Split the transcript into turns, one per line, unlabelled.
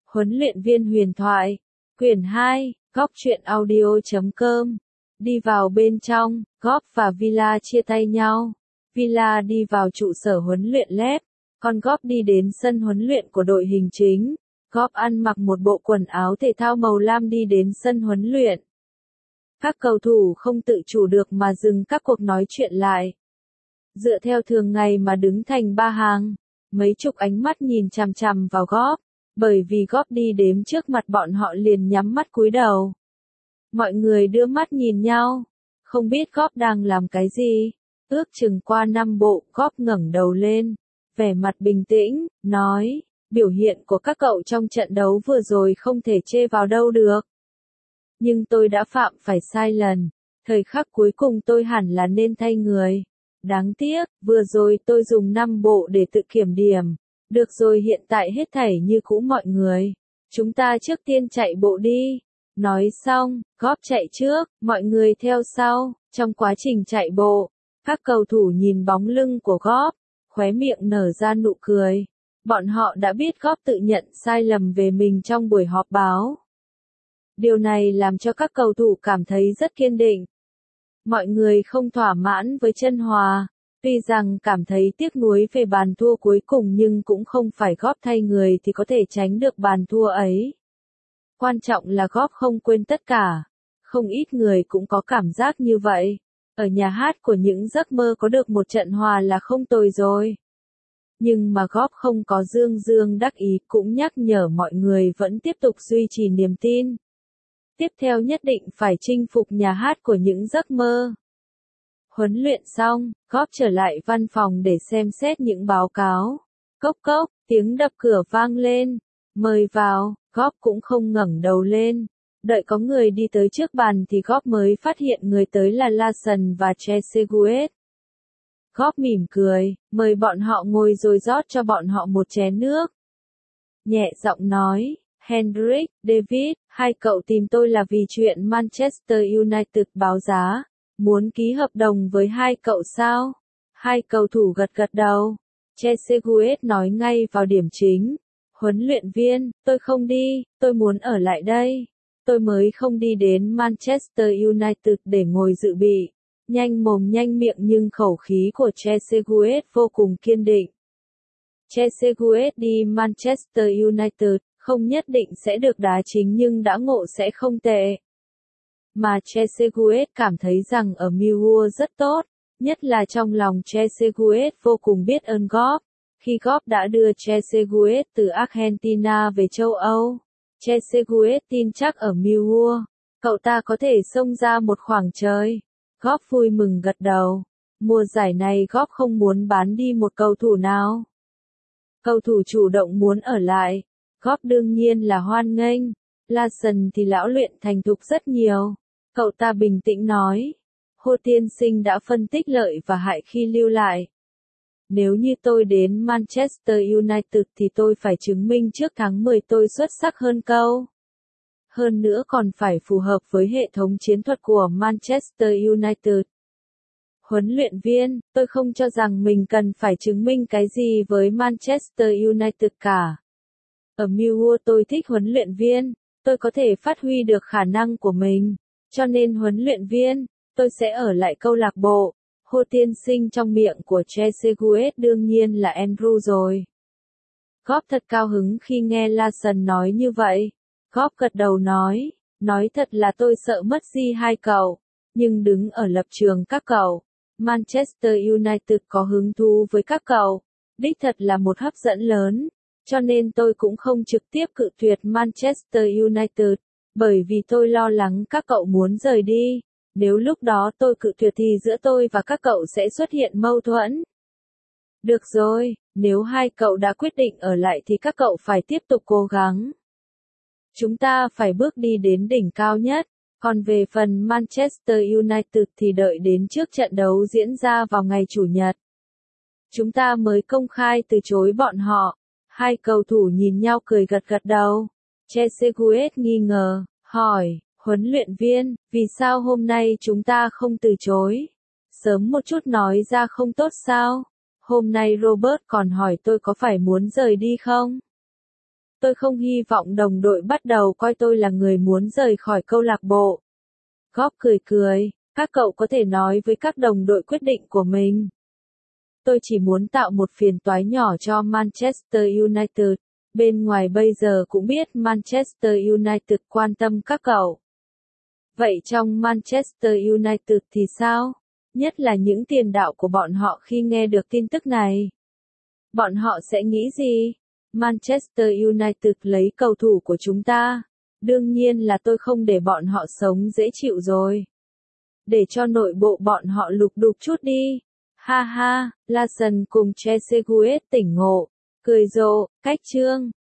Huấn luyện viên huyền thoại, quyển 2, góc truyện audio.com. Đi vào bên trong, Goff và Villa chia tay nhau. Villa đi vào trụ sở huấn luyện lép, còn Goff đi đến sân huấn luyện của đội hình chính. Goff ăn mặc một bộ quần áo thể thao màu lam đi đến sân huấn luyện. Các cầu thủ không tự chủ được mà dừng các cuộc nói chuyện lại. Dựa theo thường ngày mà đứng thành ba hàng, mấy chục ánh mắt nhìn chằm chằm vào Goff, bởi vì Goff đi đến trước mặt bọn họ liền nhắm mắt cúi đầu. Mọi người đưa mắt nhìn nhau, không biết Goff đang làm cái gì. Ước chừng qua 5 bộ, Goff ngẩng đầu lên, vẻ mặt bình tĩnh, nói, biểu hiện của các cậu trong trận đấu vừa rồi không thể chê vào đâu được. Nhưng tôi đã phạm phải sai lần, thời khắc cuối cùng tôi hẳn là nên thay người. Đáng tiếc, vừa rồi tôi dùng 5 bộ để tự kiểm điểm. Được rồi, hiện tại hết thảy như cũ mọi người. Chúng ta trước tiên chạy bộ đi. Nói xong, Goff chạy trước, mọi người theo sau. Trong quá trình chạy bộ, các cầu thủ nhìn bóng lưng của Goff, khóe miệng nở ra nụ cười. Bọn họ đã biết Goff tự nhận sai lầm về mình trong buổi họp báo. Điều này làm cho các cầu thủ cảm thấy rất kiên định. Mọi người không thỏa mãn với chân hòa, tuy rằng cảm thấy tiếc nuối về bàn thua cuối cùng nhưng cũng không phải Goff thay người thì có thể tránh được bàn thua ấy. Quan trọng là Goff không quên tất cả. Không ít người cũng có cảm giác như vậy. Ở nhà hát của những giấc mơ có được một trận hòa là không tồi rồi. Nhưng mà Goff không có dương dương đắc ý, cũng nhắc nhở mọi người vẫn tiếp tục duy trì niềm tin. Tiếp theo nhất định phải chinh phục nhà hát của những giấc mơ. Huấn luyện xong, Goff trở lại văn phòng để xem xét những báo cáo. Cốc cốc, tiếng đập cửa vang lên. Mời vào, Goff cũng không ngẩng đầu lên. Đợi có người đi tới trước bàn thì Goff mới phát hiện người tới là Larson và Trezeguet. Goff mỉm cười, mời bọn họ ngồi rồi rót cho bọn họ một chén nước. Nhẹ giọng nói, Hendrik, David, hai cậu tìm tôi là vì chuyện Manchester United báo giá. Muốn ký hợp đồng với hai cậu sao? Hai cầu thủ gật gật đầu. Trezeguet nói ngay vào điểm chính. Huấn luyện viên, tôi không đi, tôi muốn ở lại đây. Tôi mới không đi đến Manchester United để ngồi dự bị. Nhanh mồm nhanh miệng nhưng khẩu khí của Trezeguet vô cùng kiên định. Trezeguet đi Manchester United, không nhất định sẽ được đá chính nhưng đã ngộ sẽ không tệ. Mà Trezeguet cảm thấy rằng ở Millwall rất tốt, nhất là trong lòng Trezeguet vô cùng biết ơn Goff. Khi Goff đã đưa Trezeguet từ Argentina về châu Âu, Trezeguet tin chắc ở Millwall, cậu ta có thể xông ra một khoảng trời. Goff vui mừng gật đầu. Mùa giải này Goff không muốn bán đi một cầu thủ nào. Cầu thủ chủ động muốn ở lại, Goff đương nhiên là hoan nghênh. Larson thì lão luyện thành thục rất nhiều. Cậu ta bình tĩnh nói. Hồ tiên sinh đã phân tích lợi và hại khi lưu lại. Nếu như tôi đến Manchester United thì tôi phải chứng minh trước tháng 10 tôi xuất sắc hơn câu. Hơn nữa còn phải phù hợp với hệ thống chiến thuật của Manchester United. Huấn luyện viên, tôi không cho rằng mình cần phải chứng minh cái gì với Manchester United cả. Ở Millwall tôi thích huấn luyện viên, tôi có thể phát huy được khả năng của mình. Cho nên huấn luyện viên, tôi sẽ ở lại câu lạc bộ. Hồ tiên sinh trong miệng của Trezeguet đương nhiên là Andrew rồi. Goff thật cao hứng khi nghe Larson nói như vậy. Goff gật đầu nói thật là tôi sợ mất đi hai cậu, nhưng đứng ở lập trường các cậu, Manchester United có hứng thú với các cậu, đích thật là một hấp dẫn lớn, cho nên tôi cũng không trực tiếp cự tuyệt Manchester United, bởi vì tôi lo lắng các cậu muốn rời đi. Nếu lúc đó tôi cự tuyệt thì giữa tôi và các cậu sẽ xuất hiện mâu thuẫn. Được rồi, nếu hai cậu đã quyết định ở lại thì các cậu phải tiếp tục cố gắng. Chúng ta phải bước đi đến đỉnh cao nhất, còn về phần Manchester United thì đợi đến trước trận đấu diễn ra vào ngày Chủ nhật. Chúng ta mới công khai từ chối bọn họ. Hai cầu thủ nhìn nhau cười gật gật đầu. Trezeguet nghi ngờ, hỏi. Huấn luyện viên, vì sao hôm nay chúng ta không từ chối? Sớm một chút nói ra không tốt sao? Hôm nay Robert còn hỏi tôi có phải muốn rời đi không? Tôi không hy vọng đồng đội bắt đầu coi tôi là người muốn rời khỏi câu lạc bộ. Klopp cười cười, các cậu có thể nói với các đồng đội quyết định của mình. Tôi chỉ muốn tạo một phiền toái nhỏ cho Manchester United. Bên ngoài bây giờ cũng biết Manchester United quan tâm các cậu. Vậy trong Manchester United thì sao? Nhất là những tiền đạo của bọn họ khi nghe được tin tức này. Bọn họ sẽ nghĩ gì? Manchester United lấy cầu thủ của chúng ta. Đương nhiên là tôi không để bọn họ sống dễ chịu rồi. Để cho nội bộ bọn họ lục đục chút đi. Ha ha, Larson cùng Trezeguet tỉnh ngộ, cười rộ, cách chương.